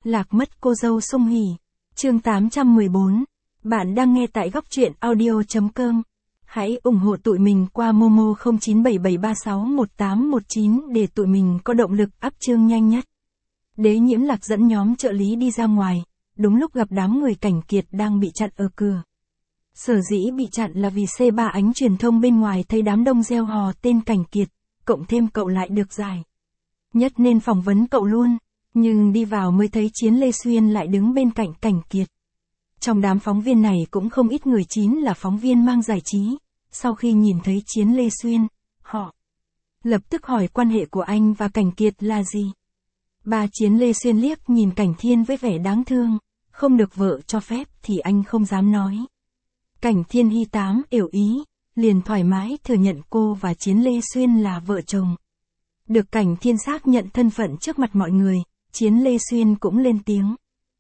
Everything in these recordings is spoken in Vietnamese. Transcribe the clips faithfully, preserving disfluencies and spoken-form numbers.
Lạc mất cô dâu Song Hỷ. Chương tám trăm mười bốn. Bạn đang nghe tại góc truyện audio chấm com. Hãy ủng hộ tụi mình qua Momo không chín bảy bảy ba sáu một tám một chín để tụi mình có động lực up chương nhanh nhất. Đế Nhiễm Lạc dẫn nhóm trợ lý đi ra ngoài, đúng lúc gặp đám người Cảnh Kiệt đang bị chặn ở cửa. Sở dĩ bị chặn là vì xê ba ánh truyền thông bên ngoài thấy đám đông reo hò tên Cảnh Kiệt, cộng thêm cậu lại được giải nhất nên phỏng vấn cậu luôn, nhưng đi vào mới thấy Chiến Lê Xuyên lại đứng bên cạnh Cảnh Kiệt. Trong đám phóng viên này cũng không ít người chính là phóng viên mang giải trí, sau khi nhìn thấy Chiến Lê Xuyên, họ lập tức hỏi quan hệ của anh và Cảnh Kiệt là gì. Ba Chiến Lê Xuyên liếc nhìn Cảnh Thiên với vẻ đáng thương, không được vợ cho phép thì anh không dám nói. Cảnh Thiên hi tám hiểu ý, liền thoải mái thừa nhận cô và Chiến Lê Xuyên là vợ chồng. Được Cảnh Thiên xác nhận thân phận trước mặt mọi người, Chiến Lê Xuyên cũng lên tiếng.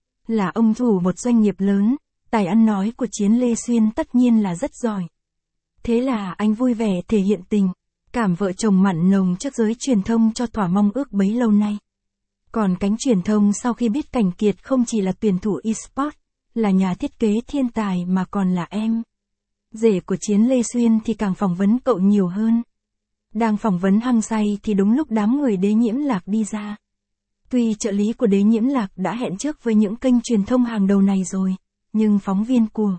Là ông chủ một doanh nghiệp lớn, tài ăn nói của Chiến Lê Xuyên tất nhiên là rất giỏi. Thế là anh vui vẻ thể hiện tình cảm vợ chồng mặn nồng trước giới truyền thông cho thỏa mong ước bấy lâu nay. Còn cánh truyền thông sau khi biết Cảnh Kiệt không chỉ là tuyển thủ eSports, là nhà thiết kế thiên tài mà còn là em rể của Chiến Lê Xuyên thì càng phỏng vấn cậu nhiều hơn. Đang phỏng vấn hăng say thì đúng lúc đám người Đế Nhiễm Lạc đi ra. Tuy trợ lý của Đế Nhiễm Lạc đã hẹn trước với những kênh truyền thông hàng đầu này rồi, nhưng phóng viên của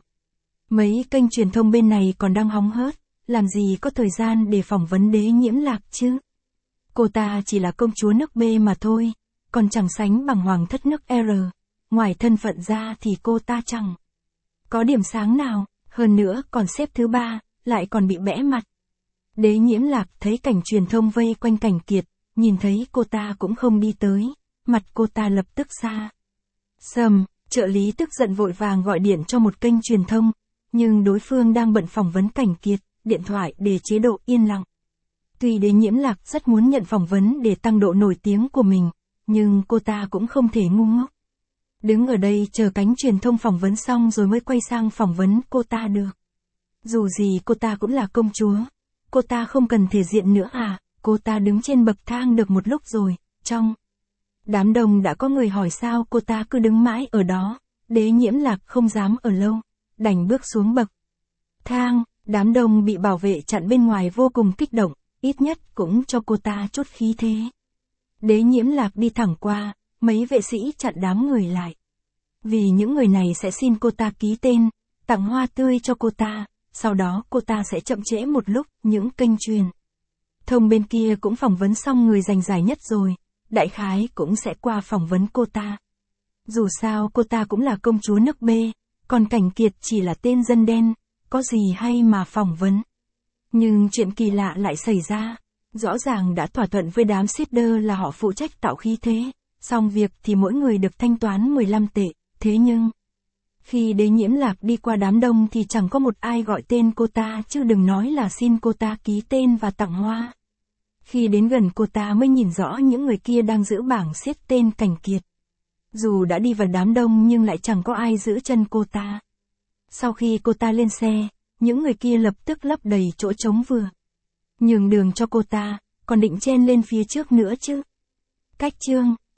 mấy kênh truyền thông bên này còn đang hóng hớt, làm gì có thời gian để phỏng vấn Đế Nhiễm Lạc chứ. Cô ta chỉ là công chúa nước B mà thôi, còn chẳng sánh bằng hoàng thất nước R. Ngoài thân phận ra thì cô ta chẳng có điểm sáng nào, hơn nữa còn xếp thứ ba, lại còn bị bẽ mặt. Đế Nhiễm Lạc thấy cảnh truyền thông vây quanh Cảnh Kiệt, nhìn thấy cô ta cũng không đi tới, mặt cô ta lập tức xa sầm, trợ lý tức giận vội vàng gọi điện cho một kênh truyền thông, nhưng đối phương đang bận phỏng vấn Cảnh Kiệt, điện thoại để chế độ yên lặng. Tuy Đế Nhiễm Lạc rất muốn nhận phỏng vấn để tăng độ nổi tiếng của mình, nhưng cô ta cũng không thể ngu ngốc đứng ở đây chờ cánh truyền thông phỏng vấn xong rồi mới quay sang phỏng vấn cô ta được. Dù gì cô ta cũng là công chúa, cô ta không cần thể diện nữa à, cô ta đứng trên bậc thang được một lúc rồi, trong đám đông đã có người hỏi sao cô ta cứ đứng mãi ở đó. Đế Nhiễm Lạc không dám ở lâu, đành bước xuống bậc thang, đám đông bị bảo vệ chặn bên ngoài vô cùng kích động, ít nhất cũng cho cô ta chút khí thế. Đế Nhiễm Lạc đi thẳng qua, mấy vệ sĩ chặn đám người lại. Vì những người này sẽ xin cô ta ký tên, tặng hoa tươi cho cô ta, sau đó cô ta sẽ chậm trễ một lúc, những kênh truyền thông bên kia cũng phỏng vấn xong người giành giải nhất rồi, đại khái cũng sẽ qua phỏng vấn cô ta. Dù sao cô ta cũng là công chúa nước B, còn Cảnh Kiệt chỉ là tên dân đen, có gì hay mà phỏng vấn. Nhưng chuyện kỳ lạ lại xảy ra, rõ ràng đã thỏa thuận với đám seeder là họ phụ trách tạo khí thế, xong việc thì mỗi người được thanh toán mười lăm tệ, thế nhưng khi Đế Nhiễm Lạc đi qua đám đông thì chẳng có một ai gọi tên cô ta chứ đừng nói là xin cô ta ký tên và tặng hoa. Khi đến gần cô ta mới nhìn rõ những người kia đang giữ bảng xiết tên Cảnh Kiệt. Dù đã đi vào đám đông nhưng lại chẳng có ai giữ chân cô ta. Sau khi cô ta lên xe, những người kia lập tức lấp đầy chỗ trống vừa nhường đường cho cô ta, còn định chen lên phía trước nữa chứ. Cách chương